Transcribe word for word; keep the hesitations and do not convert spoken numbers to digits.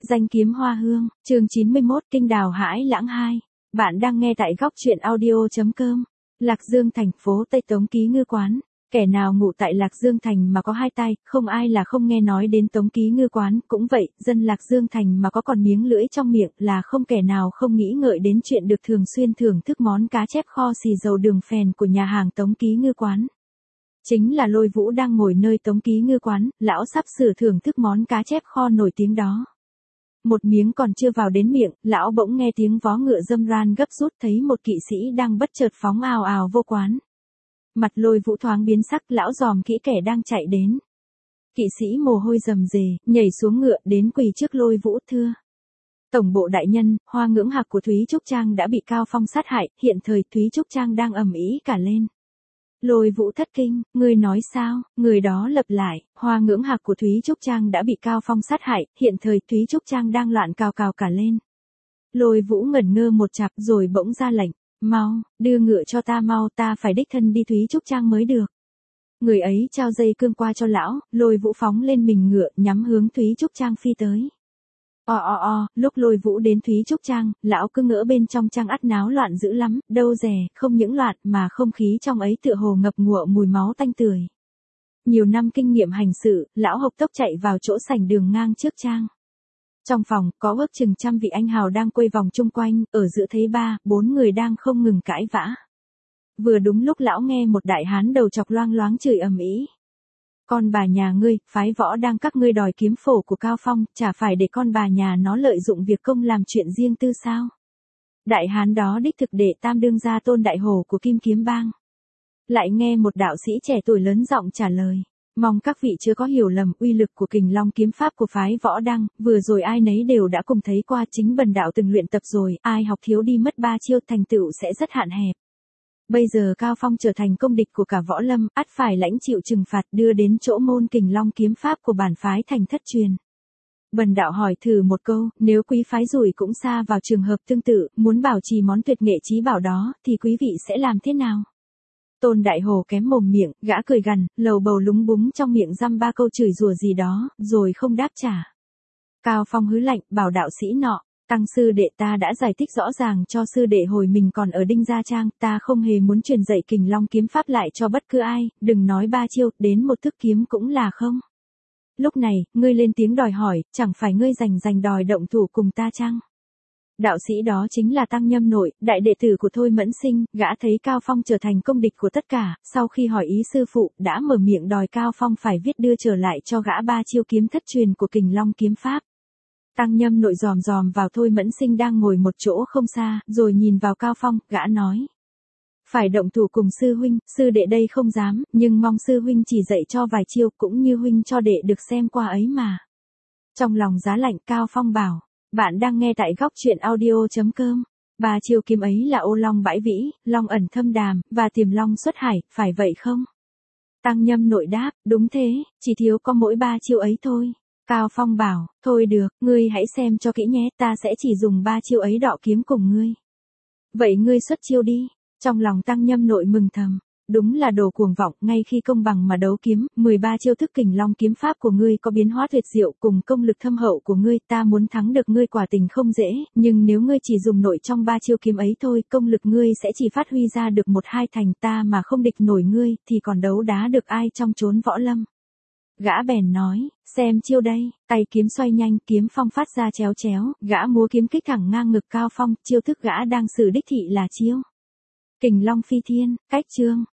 Danh kiếm hoa hương, chương chín mươi mốt, kinh đào hãi lãng hai. Bạn đang nghe tại góc truyện audio.com. Lạc Dương thành phố Tây Tống Ký Ngư Quán. Kẻ nào ngụ tại Lạc Dương thành mà có hai tay, không ai là không nghe nói đến Tống Ký Ngư Quán, cũng vậy, dân Lạc Dương thành mà có còn miếng lưỡi trong miệng là không kẻ nào không nghĩ ngợi đến chuyện được thường xuyên thưởng thức món cá chép kho xì dầu đường phèn của nhà hàng Tống Ký Ngư Quán. Chính là Lôi Vũ đang ngồi nơi Tống Ký Ngư Quán, lão sắp sửa thưởng thức món cá chép kho nổi tiếng đó. Một miếng còn chưa vào đến miệng, lão bỗng nghe tiếng vó ngựa râm ran gấp rút, thấy một kỵ sĩ đang bất chợt phóng ào ào vô quán. Mặt Lôi Vũ thoáng biến sắc, lão dòm kỹ kẻ đang chạy đến. Kỵ sĩ mồ hôi rầm rề, nhảy xuống ngựa đến quỳ trước Lôi Vũ thưa: Tổng bộ đại nhân, Hoa Ngưỡng Hạc của Thúy Trúc Trang đã bị Cao Phong sát hại, hiện thời Thúy Trúc Trang đang ầm ĩ cả lên. Lôi Vũ thất kinh: Ngươi nói sao? Người đó lặp lại: Hoa Ngưỡng Hạc của Thúy Trúc Trang đã bị Cao Phong sát hại, hiện thời Thúy Trúc Trang đang loạn cào cào cả lên. Lôi Vũ ngẩn ngơ một chặp rồi bỗng ra lệnh: Mau, đưa ngựa cho ta mau, ta phải đích thân đi Thúy Trúc Trang mới được. Người ấy trao dây cương qua cho lão, Lôi Vũ phóng lên mình ngựa, nhắm hướng Thúy Trúc Trang phi tới. O o o, lúc Lôi Vũ đến Thúy Trúc Trang, lão cứ ngỡ bên trong trang ắt náo loạn dữ lắm, đâu dè, không những loạn mà không khí trong ấy tựa hồ ngập ngụa mùi máu tanh tưởi. Nhiều năm kinh nghiệm hành sự, lão hộc tốc chạy vào chỗ sảnh đường ngang trước trang. Trong phòng, có ước chừng trăm vị anh hào đang quây vòng chung quanh, ở giữa thấy ba, bốn người đang không ngừng cãi vã. Vừa đúng lúc lão nghe một đại hán đầu chọc loang loáng chửi ầm ĩ: Con bà nhà ngươi, phái võ đang các ngươi đòi kiếm phổ của Cao Phong, chả phải để con bà nhà nó lợi dụng việc công làm chuyện riêng tư sao? Đại hán đó đích thực đệ tam đương gia Tôn Đại Hổ của Kim Kiếm Bang. Lại nghe một đạo sĩ trẻ tuổi lớn giọng trả lời: Mong các vị chưa có hiểu lầm, uy lực của Kình Long kiếm pháp của phái võ đăng, vừa rồi ai nấy đều đã cùng thấy qua, chính bần đạo từng luyện tập rồi, ai học thiếu đi mất ba chiêu thành tựu sẽ rất hạn hẹp. Bây giờ Cao Phong trở thành công địch của cả võ lâm, ắt phải lãnh chịu trừng phạt, đưa đến chỗ môn Kình Long kiếm pháp của bản phái thành thất truyền. Bần đạo hỏi thử một câu, nếu quý phái rủi cũng xa vào trường hợp tương tự, muốn bảo trì món tuyệt nghệ chí bảo đó, thì quý vị sẽ làm thế nào? Tôn Đại Hổ kém mồm miệng, gã cười gằn, lầu bầu lúng búng trong miệng dăm ba câu chửi rủa gì đó, rồi không đáp trả. Cao Phong hứ lạnh, bảo đạo sĩ nọ: Tăng sư đệ, ta đã giải thích rõ ràng cho sư đệ hồi mình còn ở Đinh Gia Trang, ta không hề muốn truyền dạy Kình Long kiếm pháp lại cho bất cứ ai, đừng nói ba chiêu, đến một thức kiếm cũng là không. Lúc này, ngươi lên tiếng đòi hỏi, chẳng phải ngươi rành rành đòi động thủ cùng ta chăng? Đạo sĩ đó chính là Tăng Nhâm Nội, đại đệ tử của Thôi Mẫn Sinh, gã thấy Cao Phong trở thành công địch của tất cả, sau khi hỏi ý sư phụ, đã mở miệng đòi Cao Phong phải viết đưa trở lại cho gã ba chiêu kiếm thất truyền của Kình Long kiếm pháp. Tăng Nhâm Nội dòm dòm vào Thôi Mẫn Sinh đang ngồi một chỗ không xa, rồi nhìn vào Cao Phong, gã nói: Phải động thủ cùng sư huynh, sư đệ đây không dám, nhưng mong sư huynh chỉ dạy cho vài chiêu, cũng như huynh cho đệ được xem qua ấy mà. Trong lòng giá lạnh, Cao Phong bảo: Bạn đang nghe tại góc truyện audio.com. Ba chiêu kiếm ấy là Ô Long bãi vĩ, Long ẩn thâm đàm, và Tiềm Long xuất hải, phải vậy không? Tăng Nhâm Nội đáp: Đúng thế, chỉ thiếu có mỗi ba chiêu ấy thôi. Cao Phong bảo: Thôi được, ngươi hãy xem cho kỹ nhé, ta sẽ chỉ dùng ba chiêu ấy đọ kiếm cùng ngươi. Vậy ngươi xuất chiêu đi. Trong lòng Tăng Nhâm Nội mừng thầm, đúng là đồ cuồng vọng, ngay khi công bằng mà đấu kiếm, mười ba chiêu thức Kình Long kiếm pháp của ngươi có biến hóa tuyệt diệu, cùng công lực thâm hậu của ngươi, ta muốn thắng được ngươi quả tình không dễ, nhưng nếu ngươi chỉ dùng nội trong ba chiêu kiếm ấy thôi, công lực ngươi sẽ chỉ phát huy ra được một hai thành, ta mà không địch nổi ngươi, thì còn đấu đá được ai trong chốn võ lâm. Gã bèn nói: Xem chiêu đây. Tay kiếm xoay nhanh, kiếm phong phát ra chéo chéo, gã múa kiếm kích thẳng ngang ngực Cao Phong, chiêu thức gã đang sử đích thị là chiêu Kình Long phi thiên. Cách chương: